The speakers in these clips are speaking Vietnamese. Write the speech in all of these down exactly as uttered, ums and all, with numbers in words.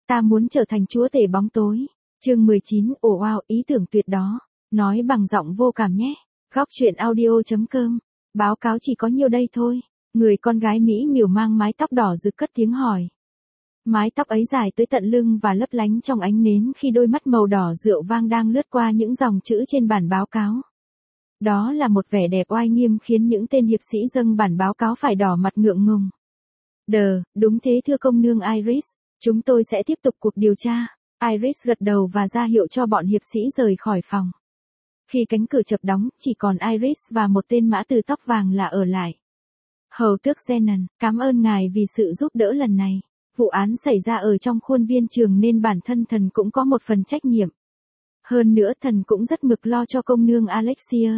Ta muốn trở thành chúa tể bóng tối. Chương mười chín, ồ wow, ý tưởng tuyệt đó. Nói bằng giọng vô cảm nhé. Góc truyện audio.com. Báo cáo chỉ có nhiêu đây thôi. Người con gái Mỹ miều mang mái tóc đỏ rực cất tiếng hỏi. Mái tóc ấy dài tới tận lưng và lấp lánh trong ánh nến khi đôi mắt màu đỏ rượu vang đang lướt qua những dòng chữ trên bản báo cáo. Đó là một vẻ đẹp oai nghiêm khiến những tên hiệp sĩ dâng bản báo cáo phải đỏ mặt ngượng ngùng. Đờ, đúng thế thưa công nương Iris, chúng tôi sẽ tiếp tục cuộc điều tra. Iris gật đầu và ra hiệu cho bọn hiệp sĩ rời khỏi phòng. Khi cánh cửa chập đóng, chỉ còn Iris và một tên mã từ tóc vàng là ở lại. Hầu tước Zenon, cảm ơn ngài vì sự giúp đỡ lần này. Vụ án xảy ra ở trong khuôn viên trường nên bản thân thần cũng có một phần trách nhiệm. Hơn nữa thần cũng rất mực lo cho công nương Alexia.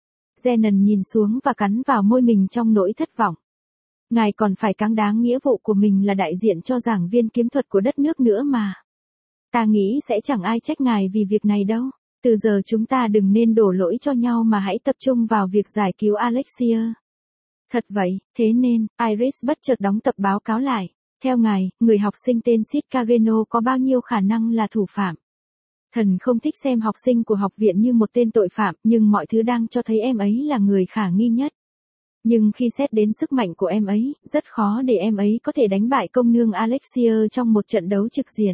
Zenon nhìn xuống và cắn vào môi mình trong nỗi thất vọng. Ngài còn phải cáng đáng nghĩa vụ của mình là đại diện cho giảng viên kiếm thuật của đất nước nữa mà. Ta nghĩ sẽ chẳng ai trách ngài vì việc này đâu. Từ giờ chúng ta đừng nên đổ lỗi cho nhau mà hãy tập trung vào việc giải cứu Alexia. Thật vậy, thế nên, Iris bất chợt đóng tập báo cáo lại. Theo ngài, người học sinh tên Sid Kageno có bao nhiêu khả năng là thủ phạm? Thần không thích xem học sinh của học viện như một tên tội phạm, nhưng mọi thứ đang cho thấy em ấy là người khả nghi nhất. Nhưng khi xét đến sức mạnh của em ấy, rất khó để em ấy có thể đánh bại công nương Alexia trong một trận đấu trực diện.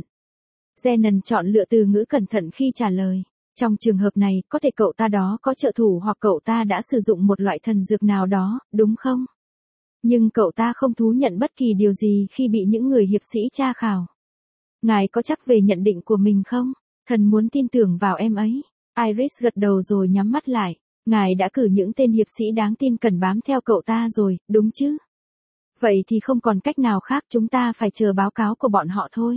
Zenon chọn lựa từ ngữ cẩn thận khi trả lời. Trong trường hợp này, có thể cậu ta đó có trợ thủ hoặc cậu ta đã sử dụng một loại thần dược nào đó, đúng không? Nhưng cậu ta không thú nhận bất kỳ điều gì khi bị những người hiệp sĩ tra khảo. Ngài có chắc về nhận định của mình không? Thần muốn tin tưởng vào em ấy. Iris gật đầu rồi nhắm mắt lại. Ngài đã cử những tên hiệp sĩ đáng tin cần bám theo cậu ta rồi, đúng chứ? Vậy thì không còn cách nào khác, chúng ta phải chờ báo cáo của bọn họ thôi.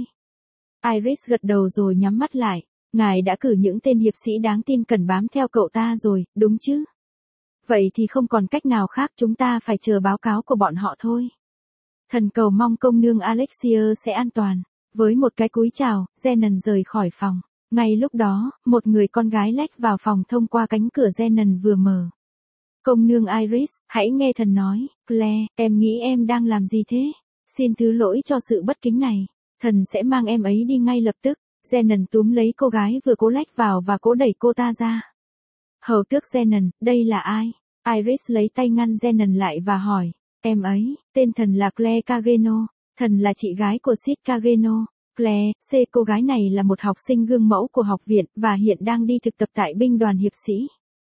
Iris gật đầu rồi nhắm mắt lại. Ngài đã cử những tên hiệp sĩ đáng tin cần bám theo cậu ta rồi, đúng chứ? Vậy thì không còn cách nào khác, chúng ta phải chờ báo cáo của bọn họ thôi. Thần cầu mong công nương Alexia sẽ an toàn. Với một cái cúi chào, Zenon rời khỏi phòng. Ngay lúc đó, một người con gái lách vào phòng thông qua cánh cửa Zenon vừa mở. Công nương Iris, hãy nghe thần nói. Claire, em nghĩ em đang làm gì thế? Xin thứ lỗi cho sự bất kính này. Thần sẽ mang em ấy đi ngay lập tức. Zenon túm lấy cô gái vừa cố lách vào và cố đẩy cô ta ra. Hầu tước Zenon, đây là ai? Iris lấy tay ngăn Zenon lại và hỏi. Em ấy, tên thần là Claire Kageno. Thần là chị gái của Sid Kageno. Claire, C. Cô gái này là một học sinh gương mẫu của học viện và hiện đang đi thực tập tại binh đoàn hiệp sĩ.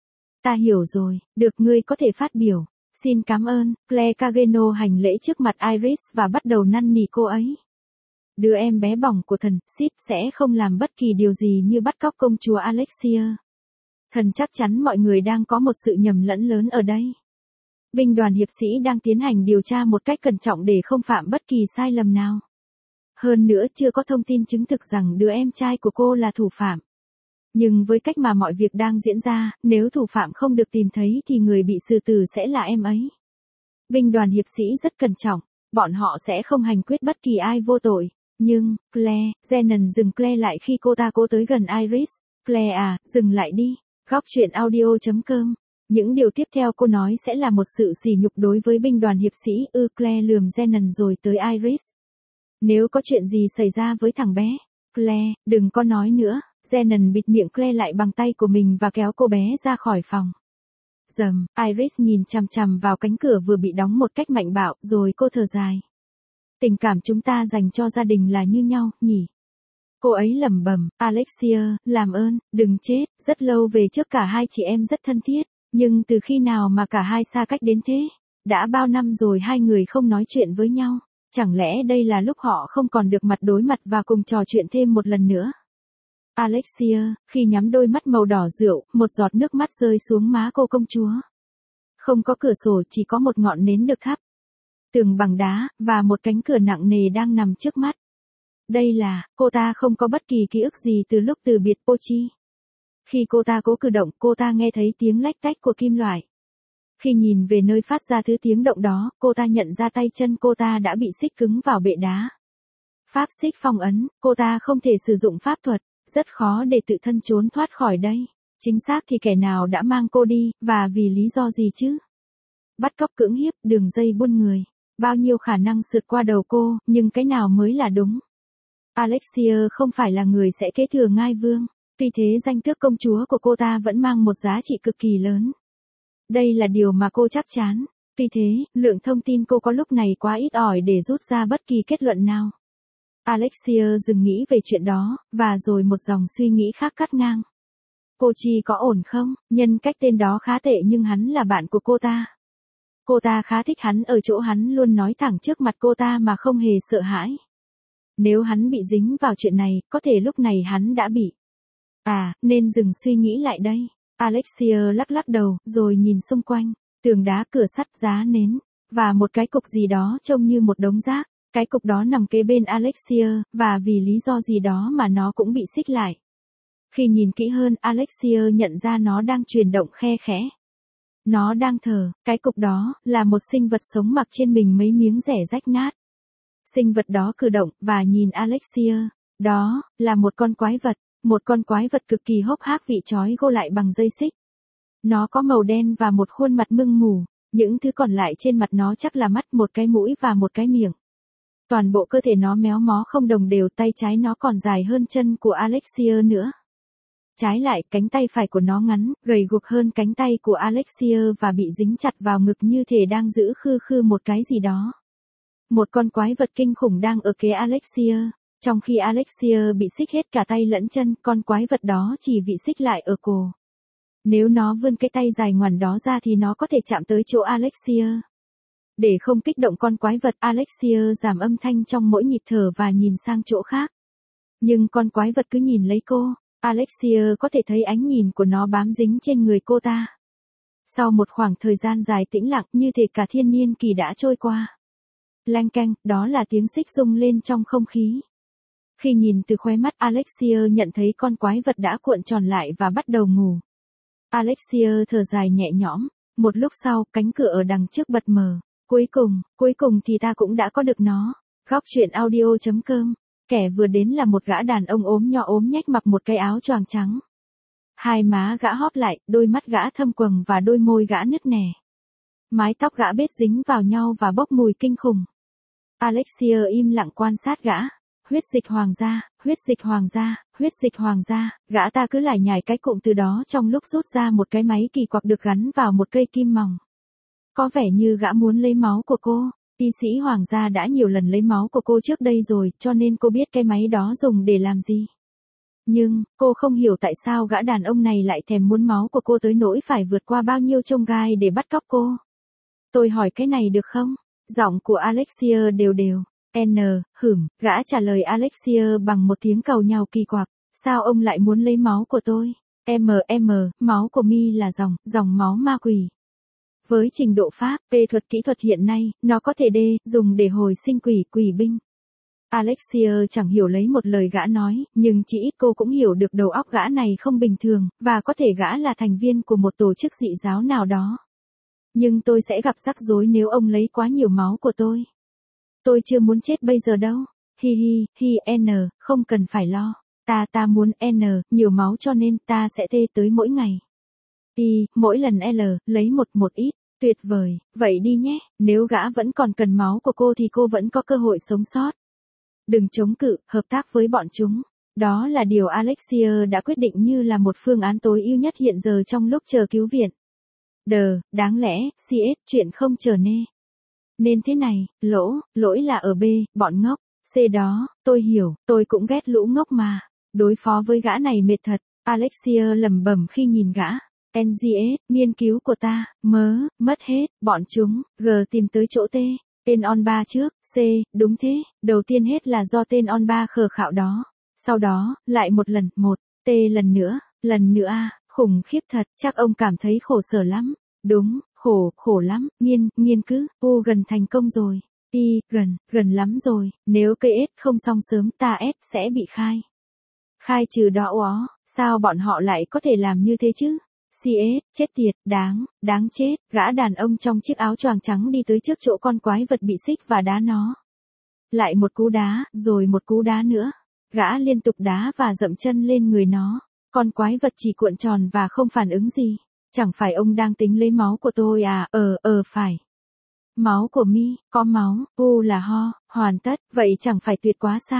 Ta hiểu rồi, được, ngươi có thể phát biểu. Xin cảm ơn. Claire Kageno hành lễ trước mặt Iris và bắt đầu năn nỉ cô ấy. Đứa em bé bỏng của thần, Sid, sẽ không làm bất kỳ điều gì như bắt cóc công chúa Alexia. Thần chắc chắn mọi người đang có một sự nhầm lẫn lớn ở đây. Binh đoàn hiệp sĩ đang tiến hành điều tra một cách cẩn trọng để không phạm bất kỳ sai lầm nào. Hơn nữa chưa có thông tin chứng thực rằng đứa em trai của cô là thủ phạm. Nhưng với cách mà mọi việc đang diễn ra, nếu thủ phạm không được tìm thấy thì người bị xử tử sẽ là em ấy. Binh đoàn hiệp sĩ rất cẩn trọng, bọn họ sẽ không hành quyết bất kỳ ai vô tội. Nhưng, Claire, Zenon dừng Claire lại khi cô ta cố tới gần Iris. Claire à, dừng lại đi. Góc truyện audio.com. Những điều tiếp theo cô nói sẽ là một sự sỉ nhục đối với binh đoàn hiệp sĩ. Ư Claire lườm Zenon rồi tới Iris. Nếu có chuyện gì xảy ra với thằng bé, Claire, đừng có nói nữa. Zenon bịt miệng Claire lại bằng tay của mình và kéo cô bé ra khỏi phòng. Dầm, Iris nhìn chằm chằm vào cánh cửa vừa bị đóng một cách mạnh bạo, rồi cô thở dài. Tình cảm chúng ta dành cho gia đình là như nhau, nhỉ? Cô ấy lẩm bẩm, Alexia, làm ơn, đừng chết. Rất lâu về trước cả hai chị em rất thân thiết, nhưng từ khi nào mà cả hai xa cách đến thế? Đã bao năm rồi hai người không nói chuyện với nhau. Chẳng lẽ đây là lúc họ không còn được mặt đối mặt và cùng trò chuyện thêm một lần nữa? Alexia, khi nhắm đôi mắt màu đỏ rượu, một giọt nước mắt rơi xuống má cô công chúa. Không có cửa sổ, chỉ có một ngọn nến được thắp. Tường bằng đá, và một cánh cửa nặng nề đang nằm trước mắt. Đây là, cô ta không có bất kỳ ký ức gì từ lúc từ biệt Pochi. Khi cô ta cố cử động, cô ta nghe thấy tiếng lách tách của kim loại. Khi nhìn về nơi phát ra thứ tiếng động đó, cô ta nhận ra tay chân cô ta đã bị xích cứng vào bệ đá. Pháp xích phong ấn, cô ta không thể sử dụng pháp thuật, rất khó để tự thân trốn thoát khỏi đây. Chính xác thì kẻ nào đã mang cô đi, và vì lý do gì chứ? Bắt cóc cưỡng hiếp, đường dây buôn người. Bao nhiêu khả năng sượt qua đầu cô, nhưng cái nào mới là đúng? Alexia không phải là người sẽ kế thừa ngai vương, tuy thế danh tước công chúa của cô ta vẫn mang một giá trị cực kỳ lớn. Đây là điều mà cô chắc chắn, tuy thế, lượng thông tin cô có lúc này quá ít ỏi để rút ra bất kỳ kết luận nào. Alexia dừng nghĩ về chuyện đó, và rồi một dòng suy nghĩ khác cắt ngang. Cô Chi có ổn không? Nhân cách tên đó khá tệ nhưng hắn là bạn của cô ta. Cô ta khá thích hắn ở chỗ hắn luôn nói thẳng trước mặt cô ta mà không hề sợ hãi. Nếu hắn bị dính vào chuyện này, có thể lúc này hắn đã bị. À, nên dừng suy nghĩ lại đây. Alexia lắc lắc đầu, rồi nhìn xung quanh. Tường đá, cửa sắt, giá nến. Và một cái cục gì đó trông như một đống rác. Cái cục đó nằm kế bên Alexia, và vì lý do gì đó mà nó cũng bị xích lại. Khi nhìn kỹ hơn, Alexia nhận ra nó đang chuyển động khe khẽ. Nó đang thở, cái cục đó, là một sinh vật sống mặc trên mình mấy miếng rẻ rách nát. Sinh vật đó cử động, và nhìn Alexia. Đó, là một con quái vật, một con quái vật cực kỳ hốc hác bị trói gô lại bằng dây xích. Nó có màu đen và một khuôn mặt mưng mù, những thứ còn lại trên mặt nó chắc là mắt, một cái mũi và một cái miệng. Toàn bộ cơ thể nó méo mó không đồng đều, tay trái nó còn dài hơn chân của Alexia nữa. Trái lại, cánh tay phải của nó ngắn, gầy guộc hơn cánh tay của Alexia và bị dính chặt vào ngực như thể đang giữ khư khư một cái gì đó. Một con quái vật kinh khủng đang ở kế Alexia. Trong khi Alexia bị xích hết cả tay lẫn chân, con quái vật đó chỉ bị xích lại ở cổ. Nếu nó vươn cái tay dài ngoằn đó ra thì nó có thể chạm tới chỗ Alexia. Để không kích động con quái vật, Alexia giảm âm thanh trong mỗi nhịp thở và nhìn sang chỗ khác. Nhưng con quái vật cứ nhìn lấy cô. Alexia có thể thấy ánh nhìn của nó bám dính trên người cô ta. Sau một khoảng thời gian dài tĩnh lặng, như thể cả thiên niên kỳ đã trôi qua. Lanh canh, đó là tiếng xích rung lên trong không khí. Khi nhìn từ khóe mắt, Alexia nhận thấy con quái vật đã cuộn tròn lại và bắt đầu ngủ. Alexia thở dài nhẹ nhõm. Một lúc sau, cánh cửa ở đằng trước bật mở. Cuối cùng, cuối cùng thì ta cũng đã có được nó. Góc truyện audio chấm com. Kẻ vừa đến là một gã đàn ông ốm nhọ ốm nhách mặc một cái áo choàng trắng. Hai má gã hóp lại, đôi mắt gã thâm quầng và đôi môi gã nứt nẻ. Mái tóc gã bết dính vào nhau và bốc mùi kinh khủng. Alexia im lặng quan sát gã. Huyết dịch hoàng gia, huyết dịch hoàng gia, huyết dịch hoàng gia, gã ta cứ lải nhải cái cụm từ đó trong lúc rút ra một cái máy kỳ quặc được gắn vào một cây kim mỏng. Có vẻ như gã muốn lấy máu của cô. Y sĩ hoàng gia đã nhiều lần lấy máu của cô trước đây rồi, cho nên cô biết cái máy đó dùng để làm gì. Nhưng, cô không hiểu tại sao gã đàn ông này lại thèm muốn máu của cô tới nỗi phải vượt qua bao nhiêu chông gai để bắt cóc cô. Tôi hỏi cái này được không? Giọng của Alexia đều đều. N, hửm, gã trả lời Alexia bằng một tiếng cầu nhàu kỳ quặc. Sao ông lại muốn lấy máu của tôi? M, M, máu của mi là dòng, dòng máu ma quỷ. Với trình độ pháp, về thuật kỹ thuật hiện nay, nó có thể D, dùng để hồi sinh quỷ, quỷ binh. Alexia chẳng hiểu lấy một lời gã nói, nhưng chỉ ít cô cũng hiểu được đầu óc gã này không bình thường, và có thể gã là thành viên của một tổ chức dị giáo nào đó. Nhưng tôi sẽ gặp rắc rối nếu ông lấy quá nhiều máu của tôi. Tôi chưa muốn chết bây giờ đâu. Hi hi, hi, N, không cần phải lo. Ta ta muốn N, nhiều máu cho nên ta sẽ tê tới mỗi ngày. Y, mỗi lần L, lấy một một ít. Tuyệt vời, vậy đi nhé, nếu gã vẫn còn cần máu của cô thì cô vẫn có cơ hội sống sót. Đừng chống cự, hợp tác với bọn chúng. Đó là điều Alexia đã quyết định như là một phương án tối ưu nhất hiện giờ trong lúc chờ cứu viện. Đờ, đáng lẽ, xê ét, chuyện không chờ nê. Nên thế này, lỗ, lỗi là ở B, bọn ngốc. C đó, tôi hiểu, tôi cũng ghét lũ ngốc mà. Đối phó với gã này mệt thật, Alexia lẩm bẩm khi nhìn gã. en giê ét, nghiên cứu của ta, mớ, mất hết, bọn chúng, G tìm tới chỗ T, tên on ba trước, C, đúng thế, đầu tiên hết là do tên on ba khờ khạo đó, sau đó, lại một lần, một, T lần nữa, lần nữa a, khủng khiếp thật, chắc ông cảm thấy khổ sở lắm, đúng, khổ, khổ lắm, nghiên, nghiên cứ, U gần thành công rồi, Y, gần, gần lắm rồi, nếu cây S không xong sớm ta S sẽ bị khai. Khai trừ đó ó, sao bọn họ lại có thể làm như thế chứ? xê ét, chết tiệt, đáng, đáng chết, gã đàn ông trong chiếc áo choàng trắng đi tới trước chỗ con quái vật bị xích và đá nó. Lại một cú đá, rồi một cú đá nữa. Gã liên tục đá và dậm chân lên người nó. Con quái vật chỉ cuộn tròn và không phản ứng gì. Chẳng phải ông đang tính lấy máu của tôi à? Ờ, ờ phải. Máu của mi, có máu, u là ho, hoàn tất, vậy chẳng phải tuyệt quá sao?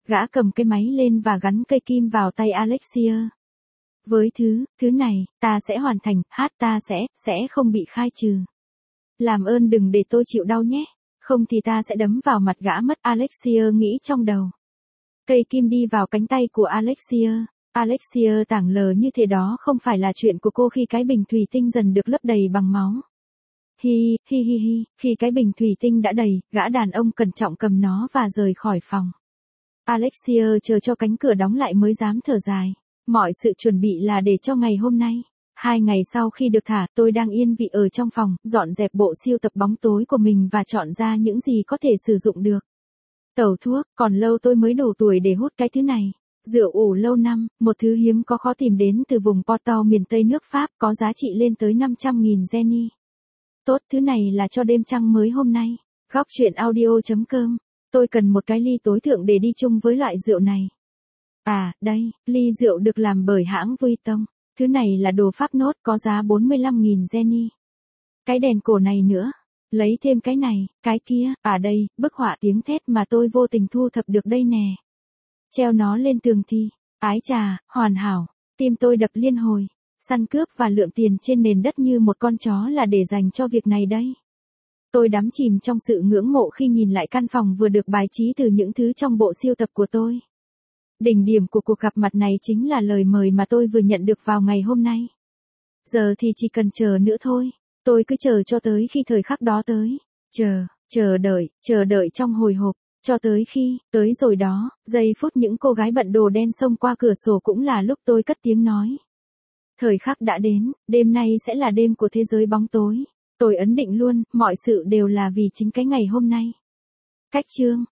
Gã cầm cái máy lên và gắn cây kim vào tay Alexia. Với thứ, thứ này, ta sẽ hoàn thành, hát ta sẽ, sẽ không bị khai trừ. Làm ơn đừng để tôi chịu đau nhé, không thì ta sẽ đấm vào mặt gã mất, Alexia nghĩ trong đầu. Cây kim đi vào cánh tay của Alexia. Alexia tảng lờ như thế đó không phải là chuyện của cô khi cái bình thủy tinh dần được lấp đầy bằng máu. Hi, hi hi hi, khi cái bình thủy tinh đã đầy, gã đàn ông cẩn trọng cầm nó và rời khỏi phòng. Alexia chờ cho cánh cửa đóng lại mới dám thở dài. Mọi sự chuẩn bị là để cho ngày hôm nay. Hai ngày sau khi được thả, tôi đang yên vị ở trong phòng, dọn dẹp bộ sưu tập bóng tối của mình và chọn ra những gì có thể sử dụng được. Tẩu thuốc, còn lâu tôi mới đủ tuổi để hút cái thứ này. Rượu ủ lâu năm, một thứ hiếm có khó tìm đến từ vùng Porto miền Tây nước Pháp, có giá trị lên tới năm trăm nghìn Jenny. Tốt, thứ này là cho đêm trăng mới hôm nay. Góc truyện audio chấm com. Tôi cần một cái ly tối thượng để đi chung với loại rượu này. À, đây, ly rượu được làm bởi hãng Vuitton. Thứ này là đồ Pháp nốt có giá bốn mươi lăm nghìn Jenny. Cái đèn cổ này nữa. Lấy thêm cái này, cái kia, à đây, bức họa tiếng thét mà tôi vô tình thu thập được đây nè. Treo nó lên tường thì, ái chà, hoàn hảo, tim tôi đập liên hồi. Săn cướp và lượm tiền trên nền đất như một con chó là để dành cho việc này đây. Tôi đắm chìm trong sự ngưỡng mộ khi nhìn lại căn phòng vừa được bài trí từ những thứ trong bộ sưu tập của tôi. Đỉnh điểm của cuộc gặp mặt này chính là lời mời mà tôi vừa nhận được vào ngày hôm nay. Giờ thì chỉ cần chờ nữa thôi. Tôi cứ chờ cho tới khi thời khắc đó tới. Chờ, chờ đợi, chờ đợi trong hồi hộp. Cho tới khi, tới rồi đó, giây phút những cô gái bận đồ đen xông qua cửa sổ cũng là lúc tôi cất tiếng nói. Thời khắc đã đến, đêm nay sẽ là đêm của thế giới bóng tối. Tôi ấn định luôn, mọi sự đều là vì chính cái ngày hôm nay. Cách chương.